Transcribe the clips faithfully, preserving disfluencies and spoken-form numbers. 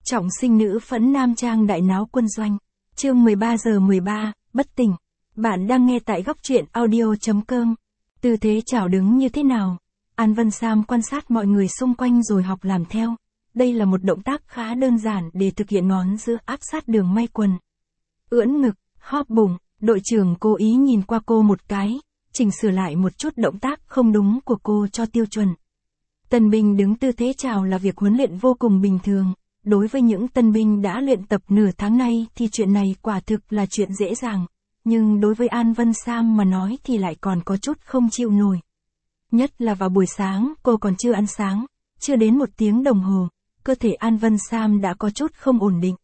Trọng sinh nữ phẫn nam trang đại náo quân doanh. Chương mười ba giờ mười ba, bất tỉnh. Bạn đang nghe tại góc truyện audio chấm com. Tư thế chào đứng như thế nào? An Vân Sam quan sát mọi người xung quanh rồi học làm theo. Đây là một động tác khá đơn giản để thực hiện ngón giữa áp sát đường may quần. Ưỡn ngực, hóp bụng, đội trưởng cố ý nhìn qua cô một cái, chỉnh sửa lại một chút động tác không đúng của cô cho tiêu chuẩn. Tân binh đứng tư thế chào là việc huấn luyện vô cùng bình thường. Đối với những tân binh đã luyện tập nửa tháng nay thì chuyện này quả thực là chuyện dễ dàng. Nhưng đối với An Vân Sam mà nói thì lại còn có chút không chịu nổi. Nhất là vào buổi sáng, cô còn chưa ăn sáng, chưa đến một tiếng đồng hồ, cơ thể An Vân Sam đã có chút không ổn định.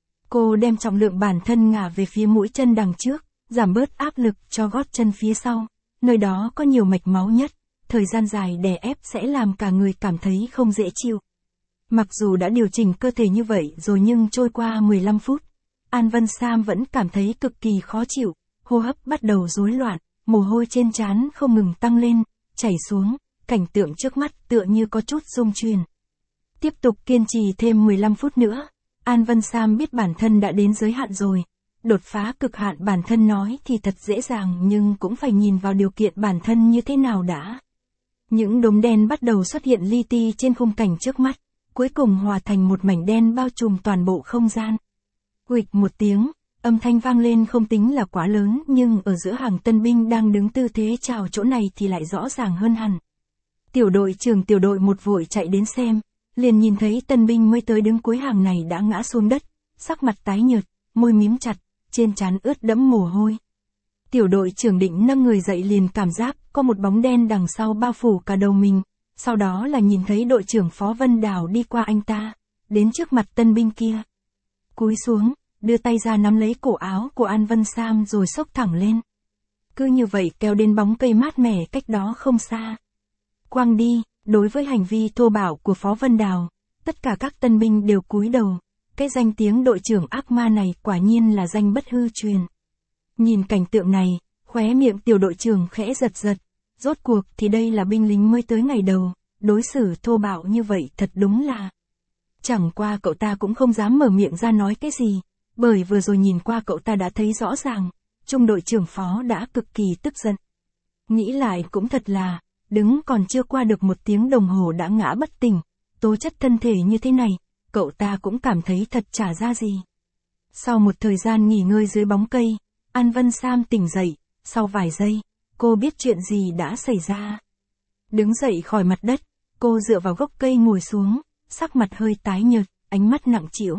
Cô đem trọng lượng bản thân ngả về phía mũi chân đằng trước, giảm bớt áp lực cho gót chân phía sau, nơi đó có nhiều mạch máu nhất, thời gian dài đè ép sẽ làm cả người cảm thấy không dễ chịu. Mặc dù đã điều chỉnh cơ thể như vậy rồi nhưng trôi qua mười lăm phút, An Vân Sam vẫn cảm thấy cực kỳ khó chịu, hô hấp bắt đầu rối loạn, mồ hôi trên trán không ngừng tăng lên, chảy xuống, cảnh tượng trước mắt tựa như có chút rung chuyển. Tiếp tục kiên trì thêm mười lăm phút nữa, An Vân Sam biết bản thân đã đến giới hạn rồi. Đột phá cực hạn bản thân nói thì thật dễ dàng nhưng cũng phải nhìn vào điều kiện bản thân như thế nào đã. Những đốm đen bắt đầu xuất hiện li ti trên khung cảnh trước mắt, cuối cùng hòa thành một mảnh đen bao trùm toàn bộ không gian. Huỵch một tiếng, âm thanh vang lên không tính là quá lớn nhưng ở giữa hàng tân binh đang đứng tư thế chào chỗ này thì lại rõ ràng hơn hẳn. Tiểu đội trưởng tiểu đội một vội chạy đến xem, liền nhìn thấy tân binh mới tới đứng cuối hàng này đã ngã xuống đất, sắc mặt tái nhợt, môi mím chặt, trên trán ướt đẫm mồ hôi. Tiểu đội trưởng định nâng người dậy liền cảm giác có một bóng đen đằng sau bao phủ cả đầu mình, sau đó là nhìn thấy đội trưởng Phó Vân Đào đi qua anh ta, đến trước mặt tân binh kia. Cúi xuống, đưa tay ra nắm lấy cổ áo của An Vân Sam rồi xốc thẳng lên. Cứ như vậy kéo đến bóng cây mát mẻ cách đó không xa. Quang đi, đối với hành vi thô bạo của Phó Vân Đào, tất cả các tân binh đều cúi đầu. Cái danh tiếng đội trưởng ác ma này quả nhiên là danh bất hư truyền. Nhìn cảnh tượng này, khóe miệng tiểu đội trưởng khẽ giật giật. Rốt cuộc thì đây là binh lính mới tới ngày đầu, đối xử thô bạo như vậy thật đúng là. Chẳng qua cậu ta cũng không dám mở miệng ra nói cái gì, bởi vừa rồi nhìn qua cậu ta đã thấy rõ ràng, trung đội trưởng Phó đã cực kỳ tức giận. Nghĩ lại cũng thật là, đứng còn chưa qua được một tiếng đồng hồ đã ngã bất tỉnh, tố chất thân thể như thế này, cậu ta cũng cảm thấy thật chả ra gì. Sau một thời gian nghỉ ngơi dưới bóng cây, An Vân Sam tỉnh dậy, sau vài giây, cô biết chuyện gì đã xảy ra. Đứng dậy khỏi mặt đất, cô dựa vào gốc cây ngồi xuống, sắc mặt hơi tái nhợt, ánh mắt nặng trĩu.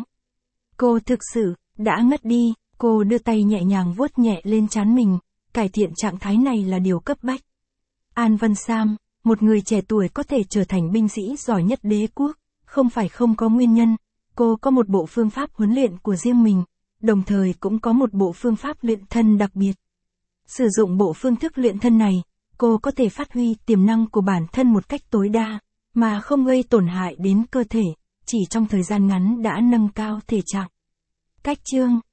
Cô thực sự đã ngất đi, cô đưa tay nhẹ nhàng vuốt nhẹ lên trán mình, cải thiện trạng thái này là điều cấp bách. An Vân Sam, một người trẻ tuổi có thể trở thành binh sĩ giỏi nhất đế quốc, không phải không có nguyên nhân, cô có một bộ phương pháp huấn luyện của riêng mình, đồng thời cũng có một bộ phương pháp luyện thân đặc biệt. Sử dụng bộ phương thức luyện thân này, cô có thể phát huy tiềm năng của bản thân một cách tối đa, mà không gây tổn hại đến cơ thể, chỉ trong thời gian ngắn đã nâng cao thể trạng. Cách chương